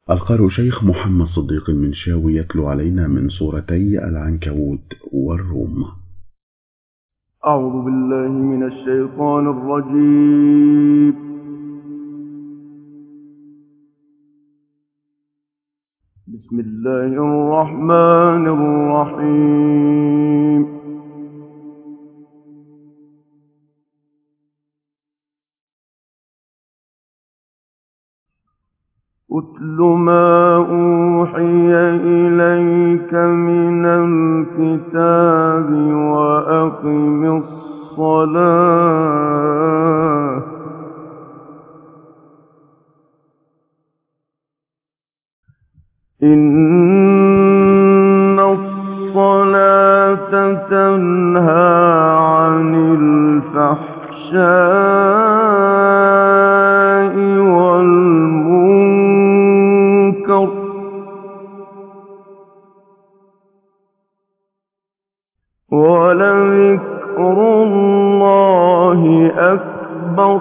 القارئ شيخ محمد صديق المنشاوي يتلو علينا من سورتي العنكبوت والروم. أعوذ بالله من الشيطان الرجيم. بسم الله الرحمن الرحيم. أتل ما أوحي إليك من الكتاب وأقم الصلاة إن الصلاة تنهى عن الفحشاء والمنكر ولذكر الله أكبر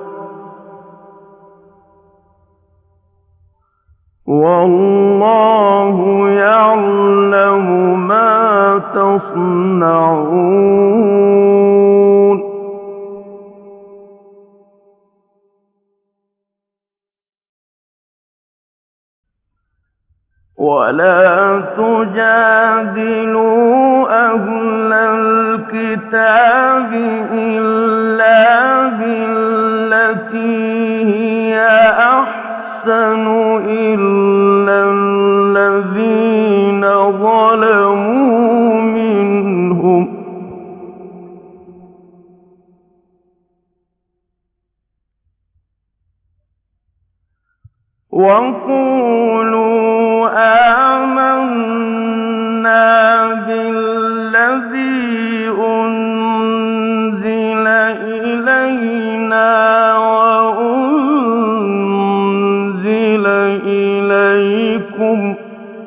والله يعلم ما تصنعون. ولا تجادلوا أهل الكتاب إلا بالتي هي أحسن إلا الذين ظلموا منهم وقولوا آمنا بالذي أنزل إلينا وأنزل إليكم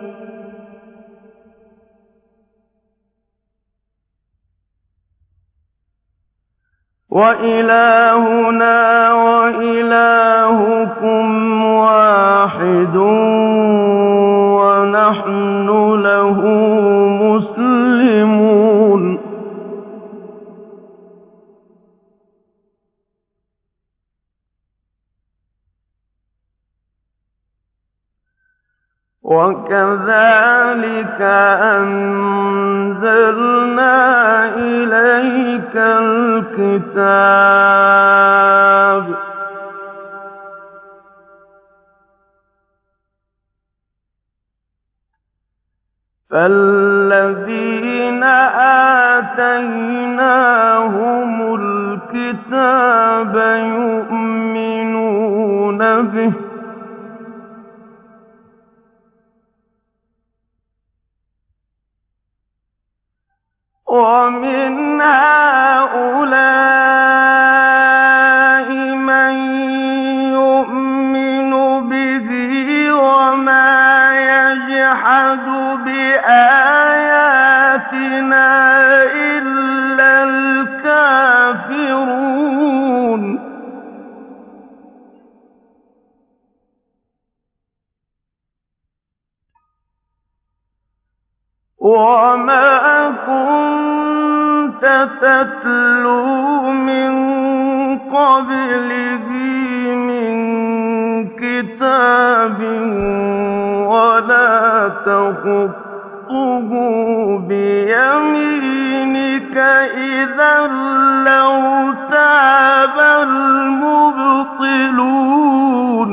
وإلهنا وإلهكم واحد ونحن له مسلمون. وكذلك أنزلنا إليك الكتاب فالذين آتيناهم الكتاب يؤمنون به ومن هؤلاء من يؤمن به وما يجحد بآياتنا إلا الكافرون. وما كنت تتلو من قبله من كتاب ولا تخطه بيمينك إذا لارتاب المبطلون.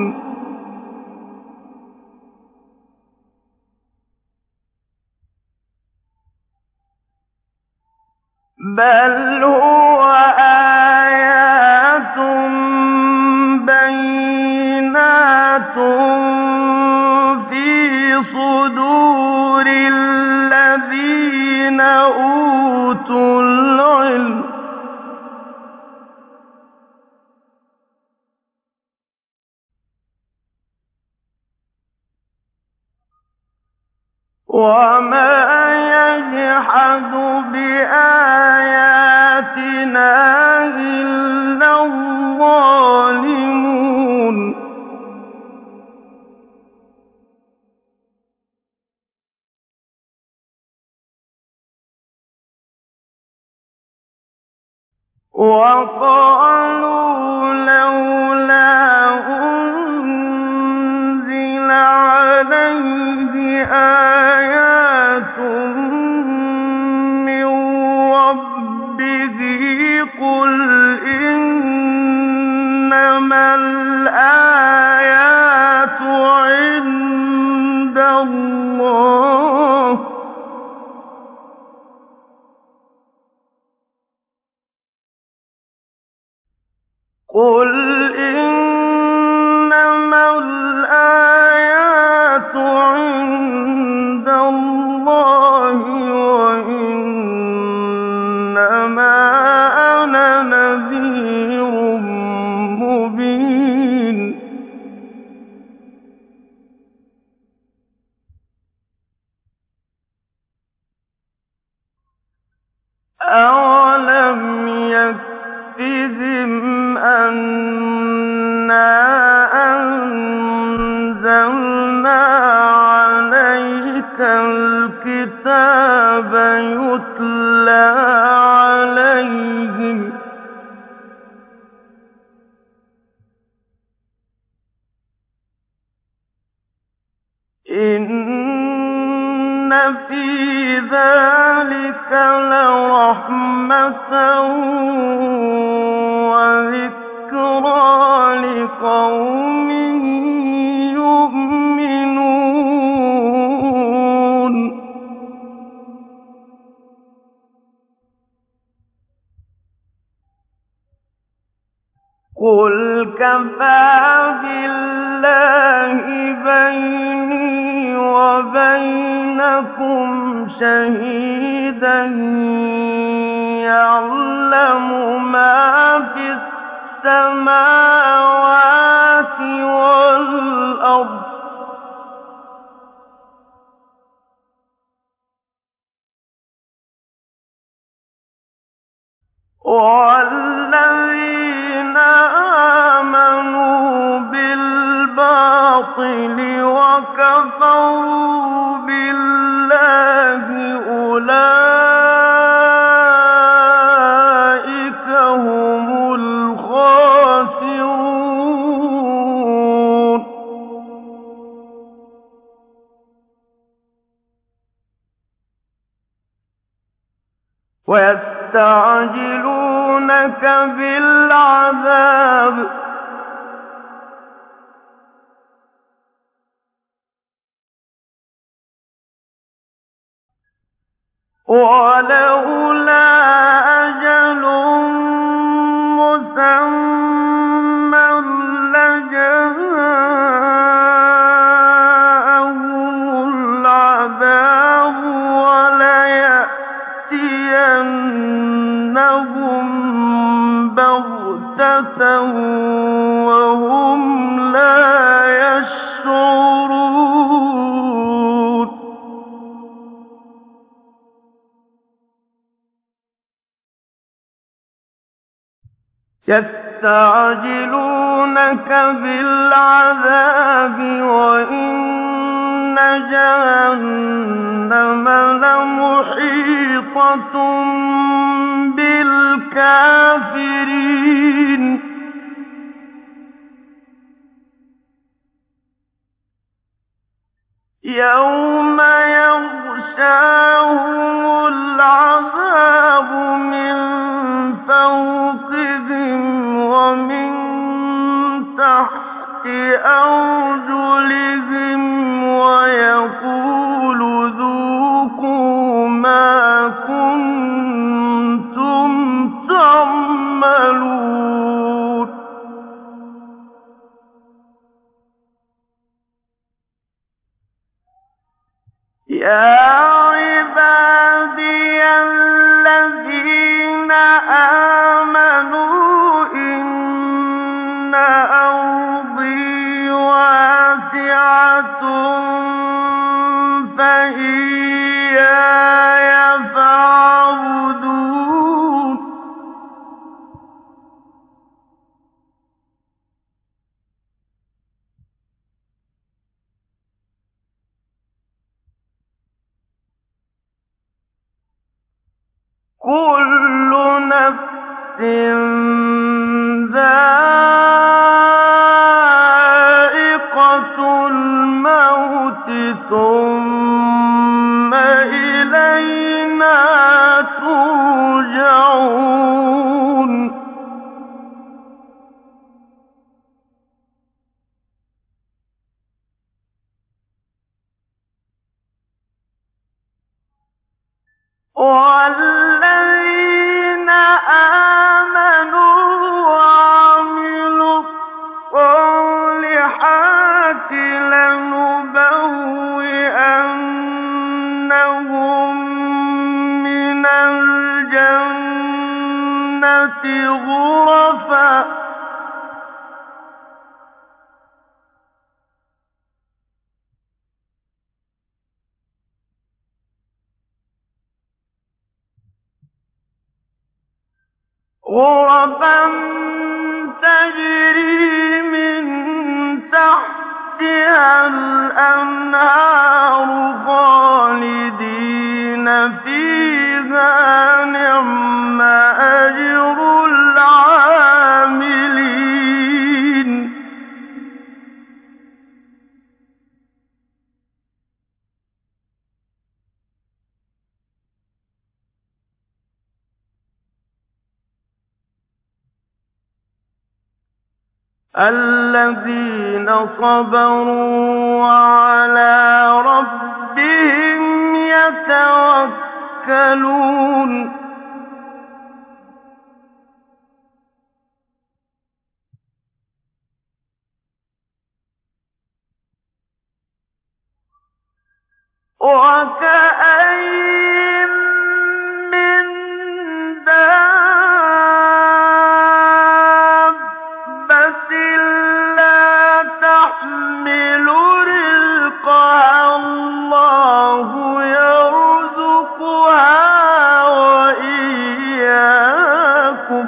بل هو آيات بينات في صدور الذين أوتوا العلم وما يجحد بآياتنا إلا الظالمون. وقالوا لولا أنزل عليه آيات من ربه قل إنما الآيات عند الله قل إنما الآيات عند الله وإنما أنا نذير مبين أولم يكفهم أنا أنزلنا عليك الكتاب يتلى عليهم إن في ذلك لرحمة وذكرى لقوم يؤمنون قل كفى بالله بيني وبينكم شهيدا يعلم ما في السماوات والأرض والذين آمنوا بالباطل وكفروا بالله أولئك هم الخاسرون ويستعجلونك بالعذاب ولولا أجل مسمى لجاءهم العذاب وليأتينهم بغتة وهم لا يشعرون يستعجلونك بالعذاب وإن جهنم لمحيطة بالكافرين يوم يغشاهم العذاب من فوقهم ومن تحت أرجلهم ويقول ذوقوا ما كنتم تعملون يا عبادي الذين آمنوا إن أرضي واسعة فإياي فاعبدون كل نفس ذَائِقَةُ الْمَوْتِ ثُمَّ إِلَيْنَا تُرْجَعُونَ وَالَّذِينَ آمَنُوا وَعَمِلُوا الصَّالِحَاتِ لَنُبَوِّئَنَّهُم مِّنَ الْجَنَّةِ غُرَفًا تَجْرِي مِن تَحْتِهَا الْأَنْهَارُ خَالِدِينَ فِيهَا ۚ نِعْمَ أَجْرُ الْعَامِلِينَ الَّذِينَ صَبَرُوا وَعَلَىٰ رَبِّهِمْ يَتَوَكَّلُونَ وَكَأَيِّن مِّن دَابَّةٍ لَّا تَحْمِلُ رِزْقَهَا اللَّهُ يَرْزُقُهَا وَإِيَّاكُمْ ۚ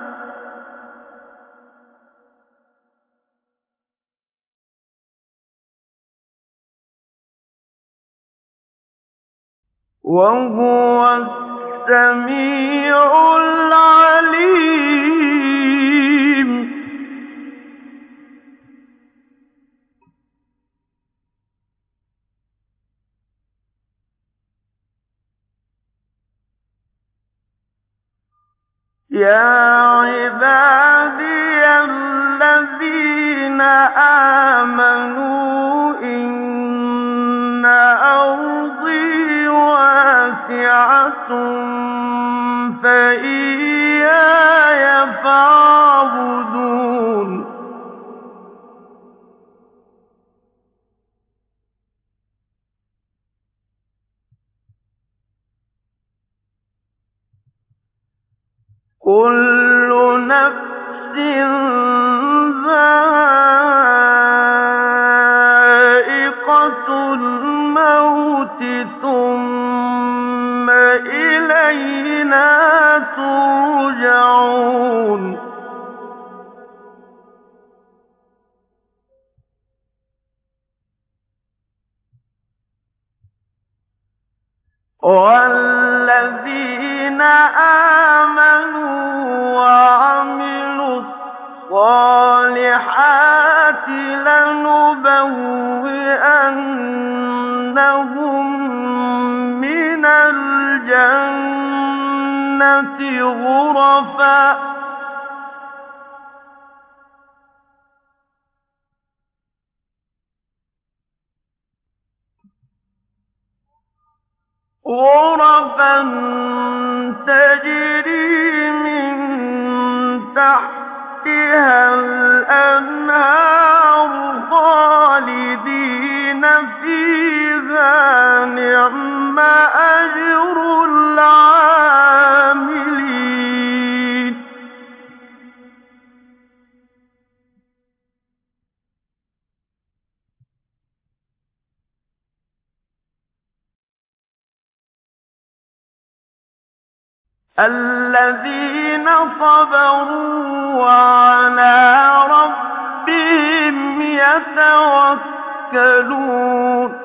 وَهُوَ السَّمِيعُ الْعَلِيمُ يَا عِبَادِيَ الَّذِينَ آمَنُوا إِنَّ أَرْضِي وَاسِعَةٌ فَإِيَّايَ فَاعْبُدُونِ كُلُّ نَفْسٍ ذَائِقَةُ الْمَوْتِ ثُمَّ إِلَيْنَا تُرْجَعُونَ وَالَّذِينَ آمَنُوا وَعَمِلُوا الصَّالِحَاتِ لَنُبَوِّئَنَّهُم مِّنَ الْجَنَّةِ غُرَفًا تَجْرِي مِن تَحْتِهَا الْأَنْهَارُ خَالِدِينَ فِيهَا ۚ نِعْمَ أَجْرُ الْعَامِلِينَ الَّذِينَ صَبَرُوا وَعَلَىٰ رَبِّهِمْ يَتَوَكَّلُونَ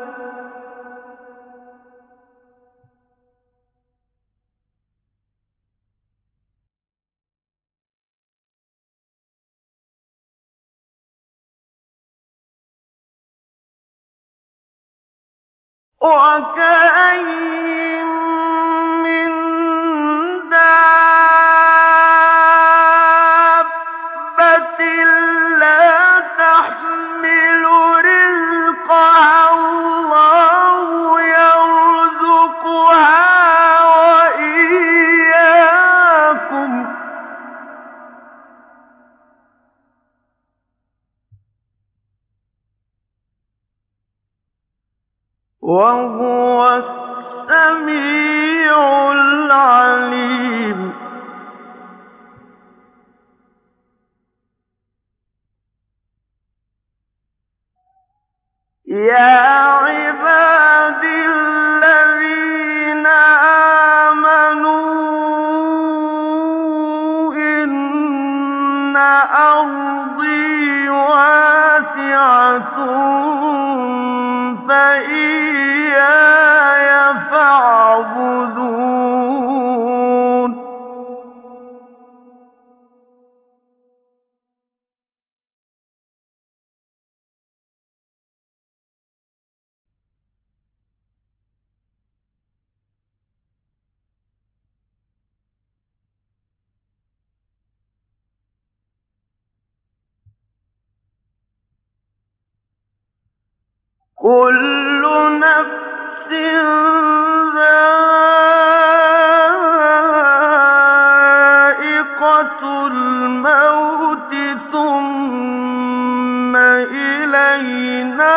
وكأين من دابة لا تحمل رزقها الله يرزقها وإياكم وهو السميع العليم. يا عباد الذين آمنوا إن أرضي واسعة فإياي فاعبدون. كل نفس ذائقة الموت ثم إلينا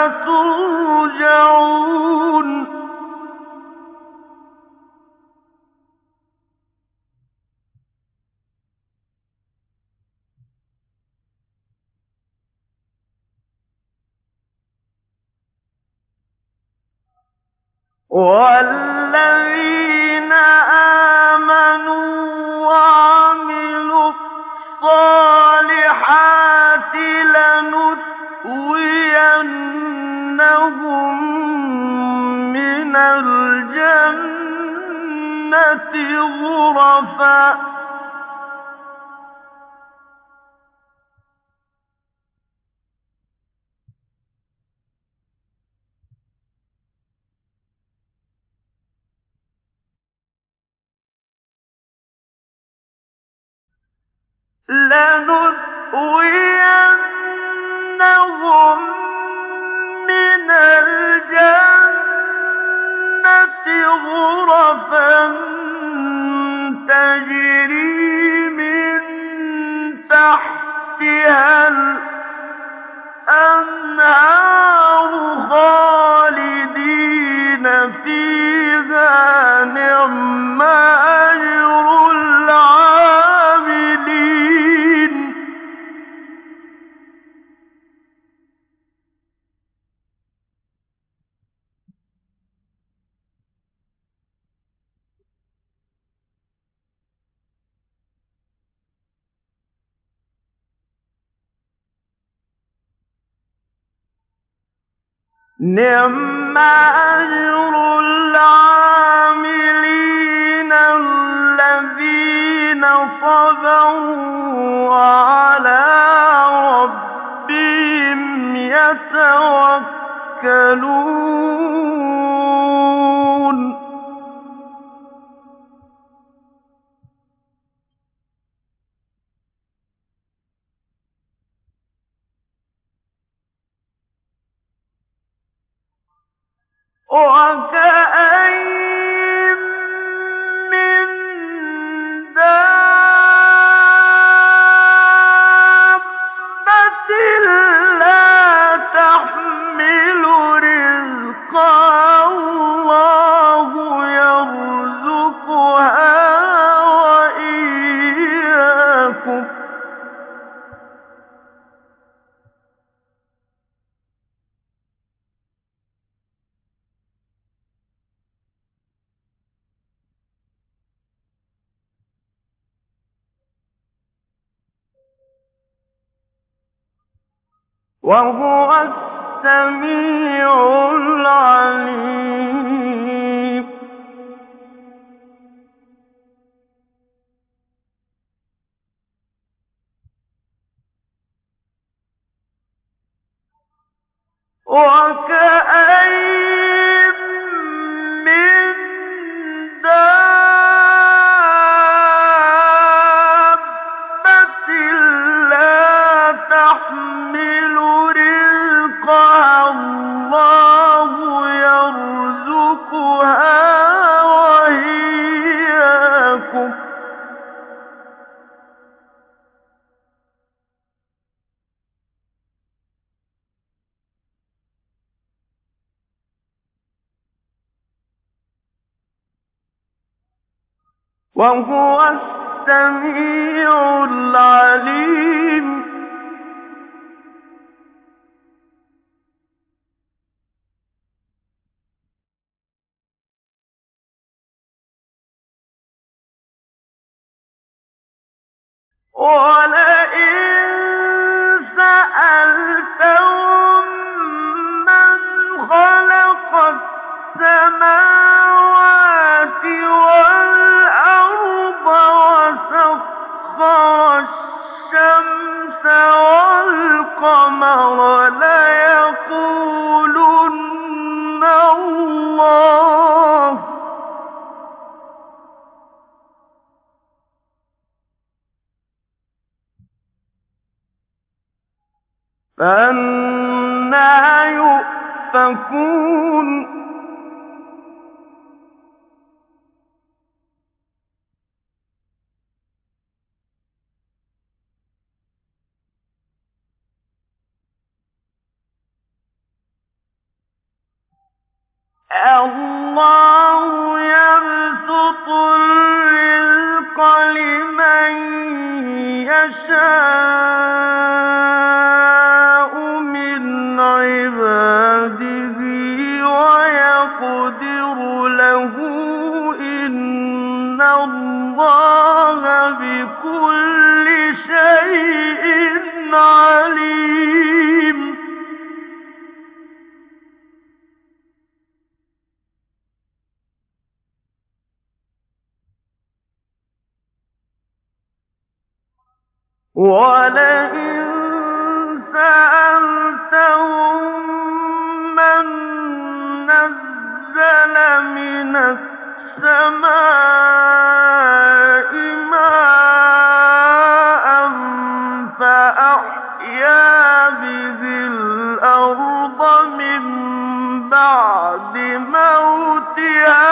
ترجعون. والذين آمنوا وعملوا الصالحات لنحيينهم من الجنة غرفا لنحيينهم من الجنة غرفا تجري من تحتها الأنهار خالدين فيها نعم أجر العاملين. نعم أجر العاملين الذين صبروا وعلى ربهم يتوكلون. وكأين من دابة لا تحمل رزقها الله يرزقها وإياكم وهو السميع العليم. وكأين وهو السميع العليم ولئن سألتهم من خلق السماوات والأرض وسخر الشمس والقمر ليقولن الله فأنى يؤفكون الله يبسط الرزق لمن يشاء من عباده ويقدر له إن الله بكل شيء عليم ولئن سألتهم من نزل من السماء ماء فأحيا به الأرض من بعد موتها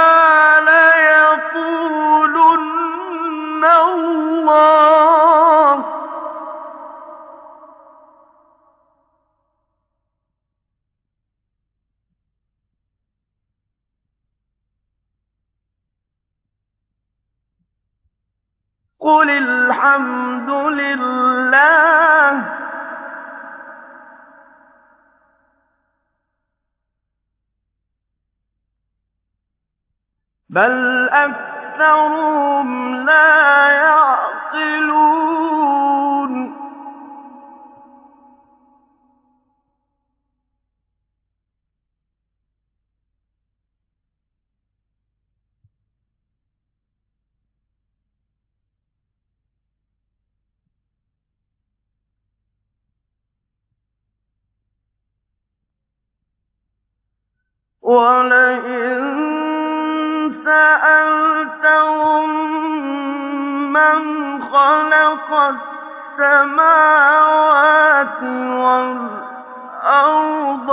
ليقولن الله قل الحمد لله بل أكثرهم لا يعقلون ولئن سألتهم من خلق السماوات والأرض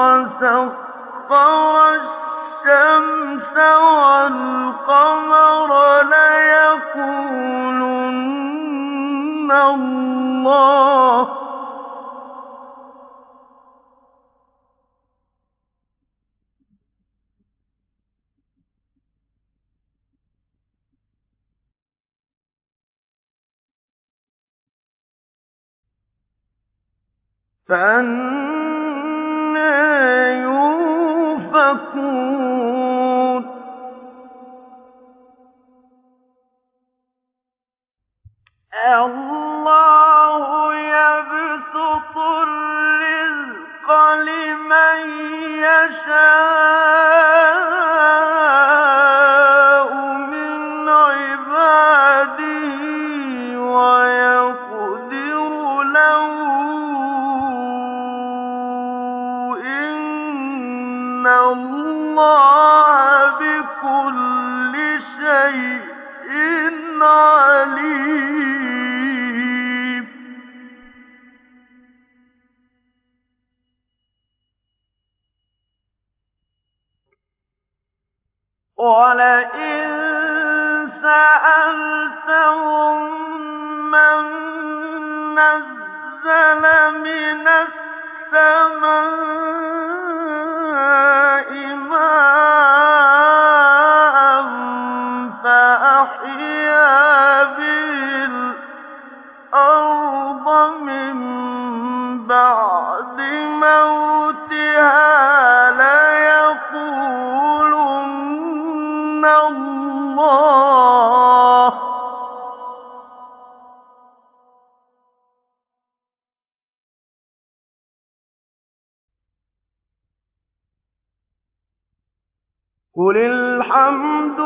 وسخر الشمس والقمر ليقولن الله فأنى يؤفكون الله يبسط الرزق لمن يشاء من عباده ويقدر له إن الله بكل شيء عليم ولئن سألتهم من نزل من السماء ماء فأحيا قُلِ الْحَمْدُ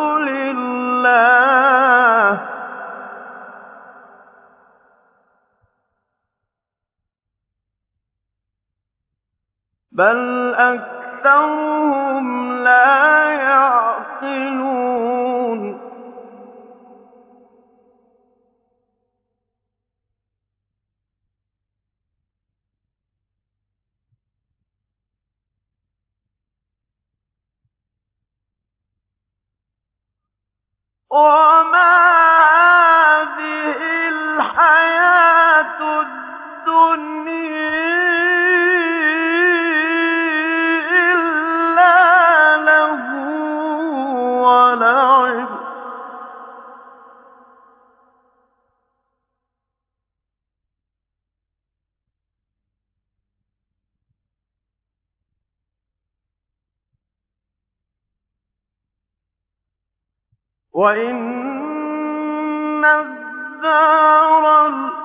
لِلَّهِ بَلْ أَكْثَرُهُمْ لَا يَعْقِلُونَ وَمَا هَٰذِهِ الْحَيَاةُ الدُّنْيَا إِلَّا لَهْوٌ وَلَعِبٌ ۚ وَإِنَّ الدَّارَ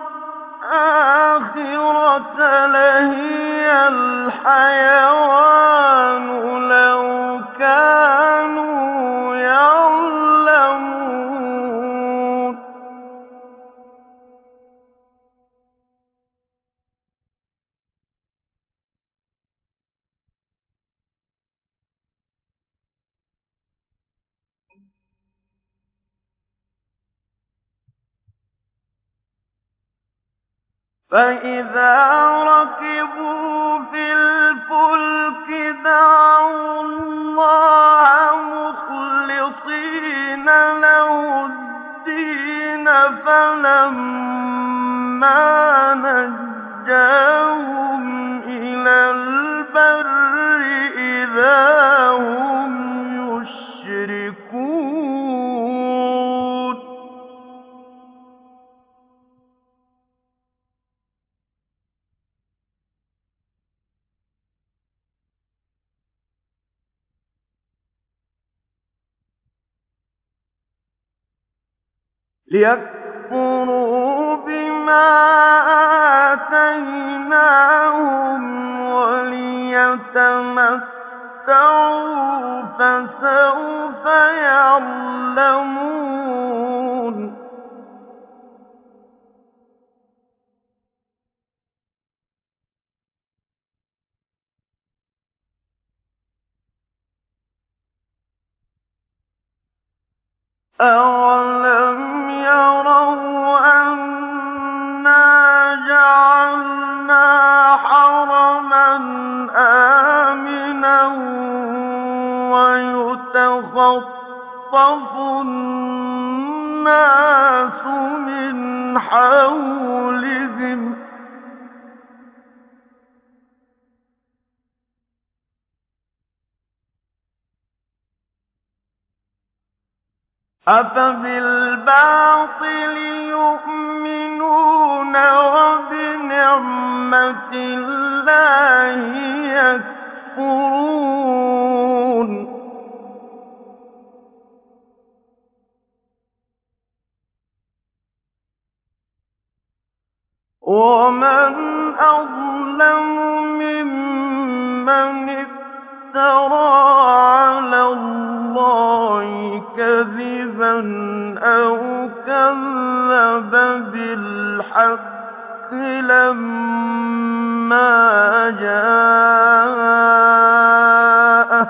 الْآخِرَةَ لَهِيَ الْحَيَوَانُ لَوْ كَانُوا يَعْلَمُونَ فَإِذَا رَكِبُوا فِي الْفُلْكِ دَعَوُا اللَّهَ مُخْلِصِينَ لَهُ الدِّينَ فَلَمَّا نَجَّاهُمْ إِلَى الْبَرِّ إِذَا هُمْ يُشْرِكُونَ لِيَكْفُرُوا بِمَا آتَيْنَاهُمْ وَلِيَتَمَتَّعُوا ۖ فَسَوْفَ يَعْلَمُونَ أَوَلَمْ يَرَوْا أَنَّا جَعَلْنَا حَرَمًا آمِنًا وَيُتَخَطَّفُ النَّاسُ مِنْ حَوْلِهِمْ ۚ أَفَبِالْبَاطِلِ يُؤْمِنُونَ وَبِنِعْمَةِ اللَّهِ يَكْفُرُونَ وَمَنْ أَظْلَمُ مِمَّنِ افْتَرَىٰ عَلَى اللَّهِ كَذِبًا أَوْ كَذَّبَ بِالْحَقِّ لَمَّا جَاءَهُ ۚ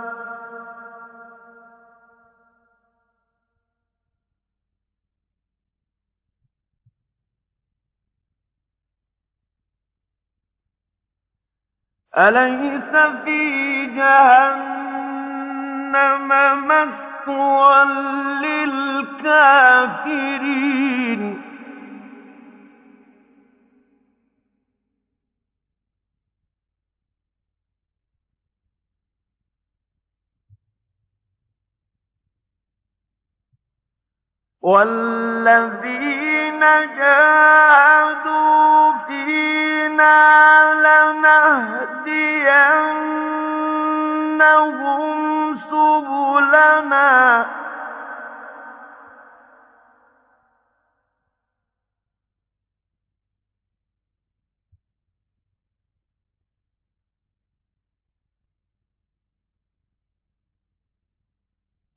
أَلَيْسَ فِي جَهَنَّمَ مَثْوًى لِّلْكَافِرِينَ وَالَّذِينَ جَاهَدُوا فِينَا لَنَهْدِيَنَّهُمْ سُبُلَنَا ۚ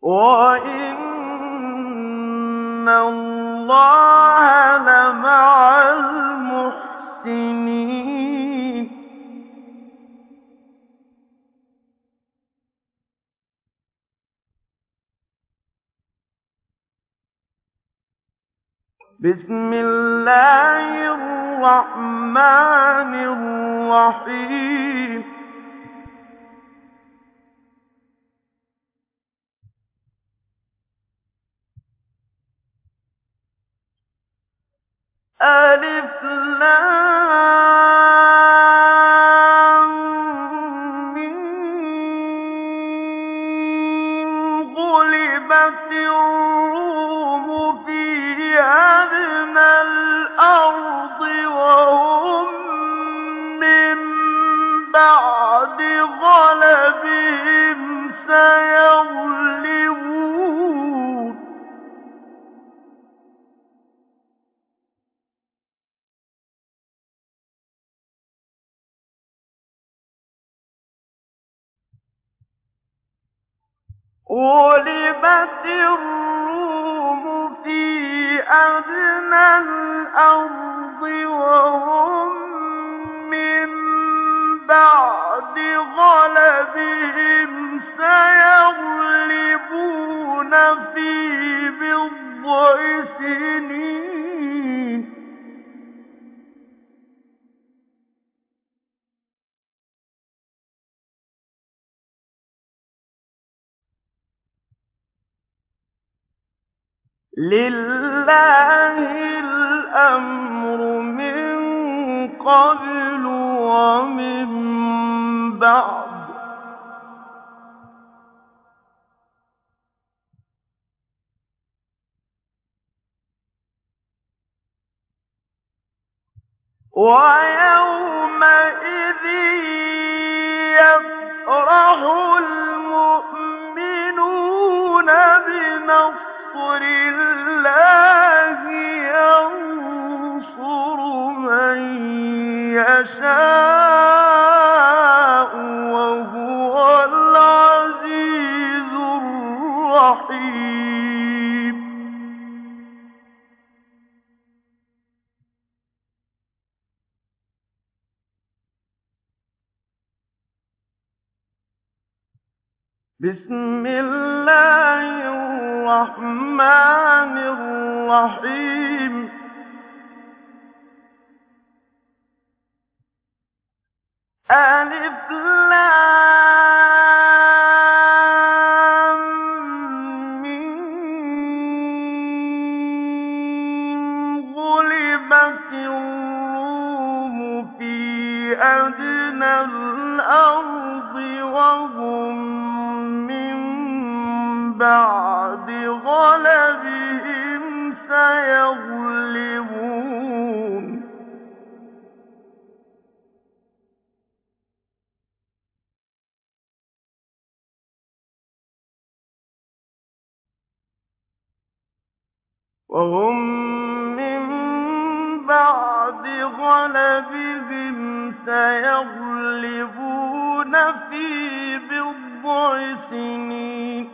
وَإِنَّ اللَّهَ لَمَعَ الْمُحْسِنِينَ. بسم الله الرحمن الرحيم. ألف لام ميم. غلبت الروم في أدنى الأرض وهم من بعد غلبهم سيغلبون. غلبت الروم في أدنى الأرض وهم من بعد غلبهم سيغلبون في بضع سنين. لله الأمر من قبل ومن بعد ويومئذ يفرح المؤمنون بنصر الله ينصر من يشاء وهو العزيز الرحيم. بسم الله الرحمن الرحيم. ألف لام ميم. غلبت الروم في أدنى الأرض وهم من بعد غلبهم سيغلبون. وهم من بعد غلبهم سيغلبون في بضع سنين.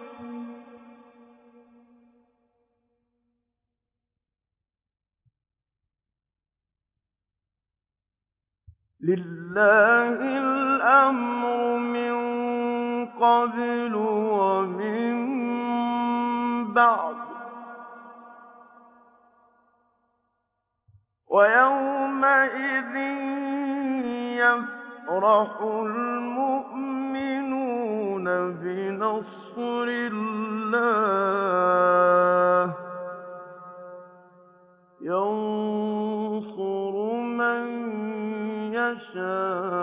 لله الأمر من قبل ومن بعد ويومئذ يفرح المؤمنون بنصر الله ينصر من يشاء